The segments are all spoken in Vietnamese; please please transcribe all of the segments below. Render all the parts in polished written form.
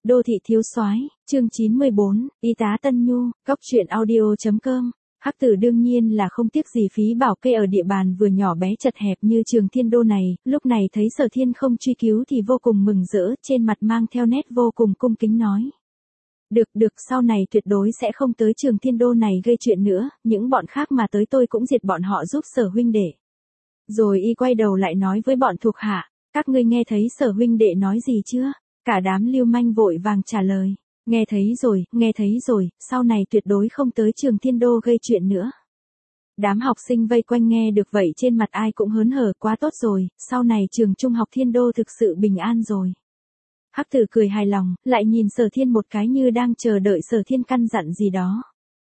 Đô thị thiếu soái, chương 94, y tá Tân Nhu, góc truyện audio.com. Hắc Tử đương nhiên là không tiếc gì phí bảo kê ở địa bàn vừa nhỏ bé chật hẹp như Trường Thiên Đô này, lúc này thấy Sở Thiên không truy cứu thì vô cùng mừng rỡ, trên mặt mang theo nét vô cùng cung kính nói. Được, sau này tuyệt đối sẽ không tới Trường Thiên Đô này gây chuyện nữa, những bọn khác mà tới tôi cũng diệt bọn họ giúp Sở huynh đệ. Rồi y quay đầu lại nói với bọn thuộc hạ, các ngươi nghe thấy Sở huynh đệ nói gì chưa? Cả đám lưu manh vội vàng trả lời, nghe thấy rồi, sau này tuyệt đối không tới Trường Thiên Đô gây chuyện nữa. Đám học sinh vây quanh nghe được vậy trên mặt ai cũng hớn hở, quá tốt rồi, sau này trường trung học Thiên Đô thực sự bình an rồi. Hắc Tử cười hài lòng, lại nhìn Sở Thiên một cái như đang chờ đợi Sở Thiên căn dặn gì đó.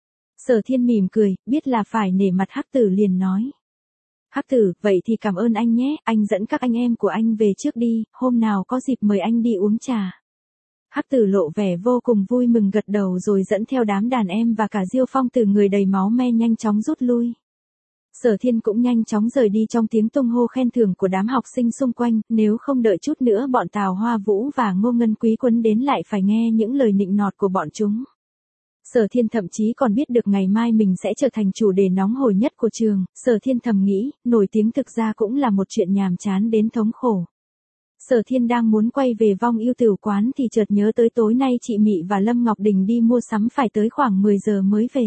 Sở Thiên mỉm cười, biết là phải nể mặt Hắc Tử liền nói. Hắc Tử, vậy thì cảm ơn anh nhé, anh dẫn các anh em của anh về trước đi, hôm nào có dịp mời anh đi uống trà. Hắc Tử lộ vẻ vô cùng vui mừng gật đầu rồi dẫn theo đám đàn em và cả Diêu Phong Tử người đầy máu me nhanh chóng rút lui. Sở Thiên cũng nhanh chóng rời đi trong tiếng tung hô khen thưởng của đám học sinh xung quanh, nếu không đợi chút nữa bọn Tào Hoa Vũ và Ngô Ngân Quý Quân đến lại phải nghe những lời nịnh nọt của bọn chúng. Sở Thiên thậm chí còn biết được ngày mai mình sẽ trở thành chủ đề nóng hổi nhất của trường, Sở Thiên thầm nghĩ, nổi tiếng thực ra cũng là một chuyện nhàm chán đến thống khổ. Sở Thiên đang muốn quay về Vong Ưu Tửu quán thì chợt nhớ tới tối nay chị Mị và Lâm Ngọc Đình đi mua sắm phải tới khoảng 10 giờ mới về.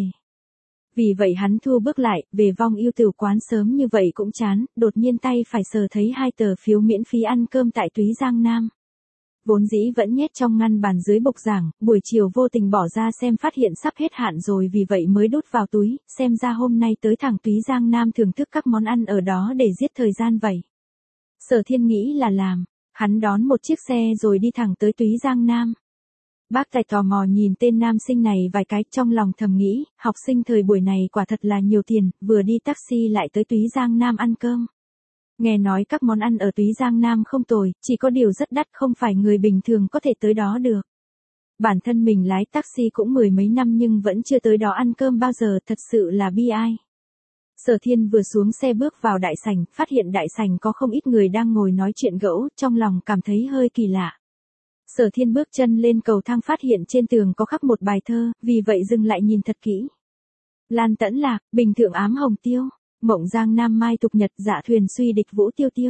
Vì vậy hắn thu bước lại, về Vong Ưu Tửu quán sớm như vậy cũng chán, đột nhiên tay phải sờ thấy 2 tờ phiếu miễn phí ăn cơm tại Túy Giang Nam. Vốn dĩ vẫn nhét trong ngăn bàn dưới bục giảng, buổi chiều vô tình bỏ ra xem phát hiện sắp hết hạn rồi vì vậy mới đút vào túi, xem ra hôm nay tới thẳng Túy Giang Nam thưởng thức các món ăn ở đó để giết thời gian vậy. Sở Thiên nghĩ là làm, hắn đón một chiếc xe rồi đi thẳng tới Túy Giang Nam. Bác Tài tò mò nhìn tên nam sinh này vài cái, trong lòng thầm nghĩ, học sinh thời buổi này quả thật là nhiều tiền, vừa đi taxi lại tới Túy Giang Nam ăn cơm. Nghe nói các món ăn ở Túy Giang Nam không tồi, chỉ có điều rất đắt, không phải người bình thường có thể tới đó được. Bản thân mình lái taxi cũng 10 mấy năm nhưng vẫn chưa tới đó ăn cơm bao giờ, thật sự là bi ai. Sở Thiên vừa xuống xe bước vào đại sảnh, phát hiện đại sảnh có không ít người đang ngồi nói chuyện gẫu, trong lòng cảm thấy hơi kỳ lạ. Sở Thiên bước chân lên cầu thang phát hiện trên tường có khắc một bài thơ, vì vậy dừng lại nhìn thật kỹ. Lan tẫn lạc, bình thượng ám hồng tiêu. Mộng giang nam mai tục nhật, dạ thuyền suy địch vũ tiêu tiêu.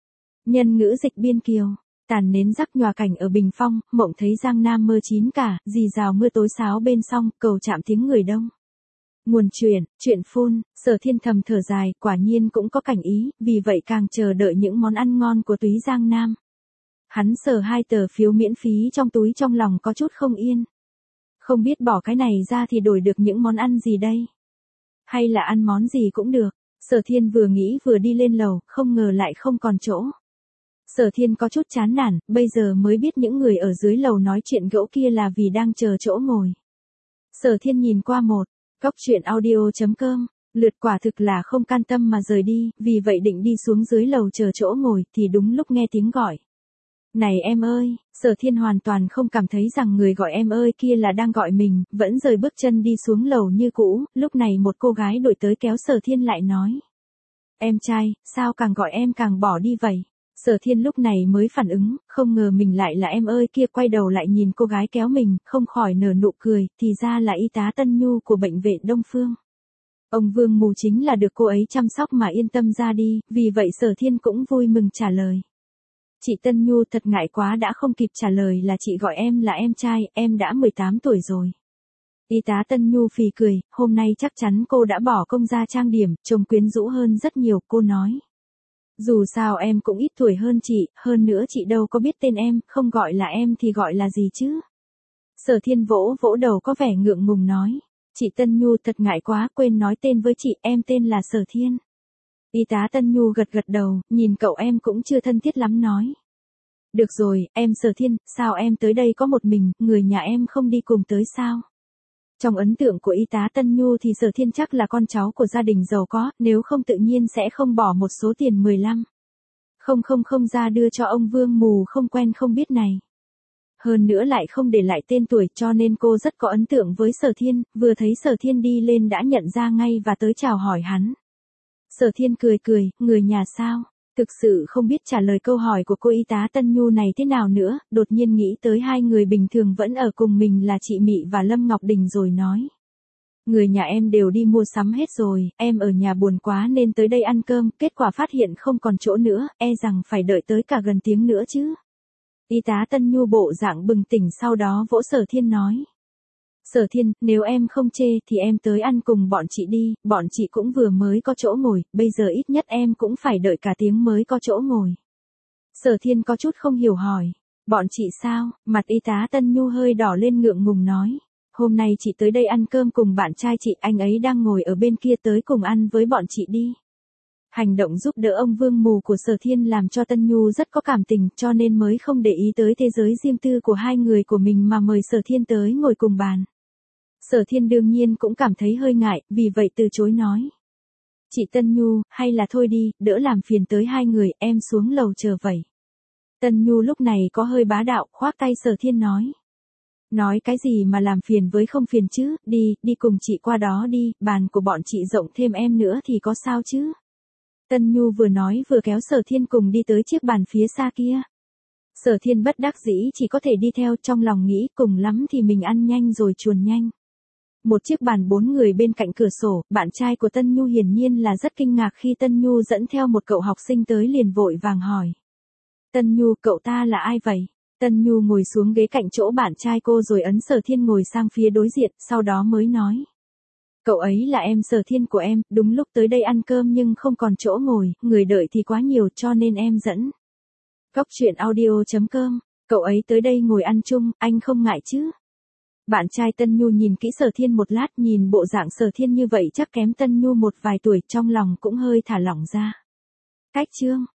Nhân ngữ dịch biên kiều, tàn nến rắc nhòa cảnh ở bình phong, mộng thấy giang nam mơ chín cả, rì rào mưa tối sáo bên sông, cầu chạm tiếng người đông. Nguồn chuyện phun, Sở Thiên thầm thở dài, quả nhiên cũng có cảnh ý, vì vậy càng chờ đợi những món ăn ngon của Túy Giang Nam. Hắn sờ 2 tờ phiếu miễn phí trong túi, trong lòng có chút không yên. Không biết bỏ cái này ra thì đổi được những món ăn gì đây? Hay là ăn món gì cũng được. Sở Thiên vừa nghĩ vừa đi lên lầu, không ngờ lại không còn chỗ. Sở Thiên có chút chán nản, bây giờ mới biết những người ở dưới lầu nói chuyện gẫu kia là vì đang chờ chỗ ngồi. Sở Thiên nhìn qua góc truyện audio.com, lượt quả thực là không can tâm mà rời đi, vì vậy định đi xuống dưới lầu chờ chỗ ngồi thì đúng lúc nghe tiếng gọi. Này em ơi, Sở Thiên hoàn toàn không cảm thấy rằng người gọi em ơi kia là đang gọi mình, vẫn rời bước chân đi xuống lầu như cũ, lúc này một cô gái đuổi tới kéo Sở Thiên lại nói. Em trai, sao càng gọi em càng bỏ đi vậy? Sở Thiên lúc này mới phản ứng, không ngờ mình lại là em ơi kia, quay đầu lại nhìn cô gái kéo mình, không khỏi nở nụ cười, thì ra là y tá Tân Nhu của bệnh viện Đông Phương. Ông Vương Mù chính là được cô ấy chăm sóc mà yên tâm ra đi, vì vậy Sở Thiên cũng vui mừng trả lời. Chị Tân Nhu, thật ngại quá đã không kịp trả lời là chị gọi em là em trai, em đã 18 tuổi rồi. Y tá Tân Nhu phì cười, hôm nay chắc chắn cô đã bỏ công ra trang điểm, trông quyến rũ hơn rất nhiều, cô nói. Dù sao em cũng ít tuổi hơn chị, hơn nữa chị đâu có biết tên em, không gọi là em thì gọi là gì chứ? Sở Thiên vỗ vỗ đầu có vẻ ngượng ngùng nói. Chị Tân Nhu, thật ngại quá, quên nói tên với chị, em tên là Sở Thiên. Y tá Tân Nhu gật đầu, nhìn cậu em cũng chưa thân thiết lắm nói. Được rồi, em Sở Thiên, sao em tới đây có một mình, người nhà em không đi cùng tới sao? Trong ấn tượng của y tá Tân Nhu thì Sở Thiên chắc là con cháu của gia đình giàu có, nếu không tự nhiên sẽ không bỏ một số tiền 15. Không ra đưa cho ông Vương Mù không quen không biết này. Hơn nữa lại không để lại tên tuổi, cho nên cô rất có ấn tượng với Sở Thiên, vừa thấy Sở Thiên đi lên đã nhận ra ngay và tới chào hỏi hắn. Sở Thiên cười, người nhà sao? Thực sự không biết trả lời câu hỏi của cô y tá Tân Nhu này thế nào nữa, đột nhiên nghĩ tới hai người bình thường vẫn ở cùng mình là chị Mị và Lâm Ngọc Đình rồi nói. Người nhà em đều đi mua sắm hết rồi, em ở nhà buồn quá nên tới đây ăn cơm, kết quả phát hiện không còn chỗ nữa, e rằng phải đợi tới cả gần tiếng nữa chứ. Y tá Tân Nhu bộ dạng bừng tỉnh sau đó vỗ Sở Thiên nói. Sở Thiên, nếu em không chê thì em tới ăn cùng bọn chị đi, bọn chị cũng vừa mới có chỗ ngồi, bây giờ ít nhất em cũng phải đợi cả tiếng mới có chỗ ngồi. Sở Thiên có chút không hiểu hỏi, bọn chị sao, mặt y tá Tân Nhu hơi đỏ lên ngượng ngùng nói. Hôm nay chị tới đây ăn cơm cùng bạn trai chị, anh ấy đang ngồi ở bên kia, tới cùng ăn với bọn chị đi. Hành động giúp đỡ ông Vương Mù của Sở Thiên làm cho Tân Nhu rất có cảm tình, cho nên mới không để ý tới thế giới riêng tư của hai người của mình mà mời Sở Thiên tới ngồi cùng bàn. Sở Thiên đương nhiên cũng cảm thấy hơi ngại, vì vậy từ chối nói. Chị Tân Nhu, hay là thôi đi, đỡ làm phiền tới hai người, em xuống lầu chờ vậy. Tân Nhu lúc này có hơi bá đạo, khoác tay Sở Thiên nói. Nói cái gì mà làm phiền với không phiền chứ, đi cùng chị qua đó đi, bàn của bọn chị rộng thêm em nữa thì có sao chứ. Tân Nhu vừa nói vừa kéo Sở Thiên cùng đi tới chiếc bàn phía xa kia. Sở Thiên bất đắc dĩ chỉ có thể đi theo, trong lòng nghĩ cùng lắm thì mình ăn nhanh rồi chuồn nhanh. Một chiếc bàn 4 người bên cạnh cửa sổ, bạn trai của Tân Nhu hiển nhiên là rất kinh ngạc khi Tân Nhu dẫn theo một cậu học sinh tới, liền vội vàng hỏi. Tân Nhu, cậu ta là ai vậy? Tân Nhu ngồi xuống ghế cạnh chỗ bạn trai cô rồi ấn Sở Thiên ngồi sang phía đối diện, sau đó mới nói. Cậu ấy là em Sở Thiên của em, đúng lúc tới đây ăn cơm nhưng không còn chỗ ngồi, người đợi thì quá nhiều cho nên em dẫn. Góc truyện audio.com, cậu ấy tới đây ngồi ăn chung, anh không ngại chứ? Bạn trai Tân Nhu nhìn kỹ Sở Thiên một lát, nhìn bộ dạng Sở Thiên như vậy chắc kém Tân Nhu một vài tuổi, trong lòng cũng hơi thả lỏng ra. Cách chương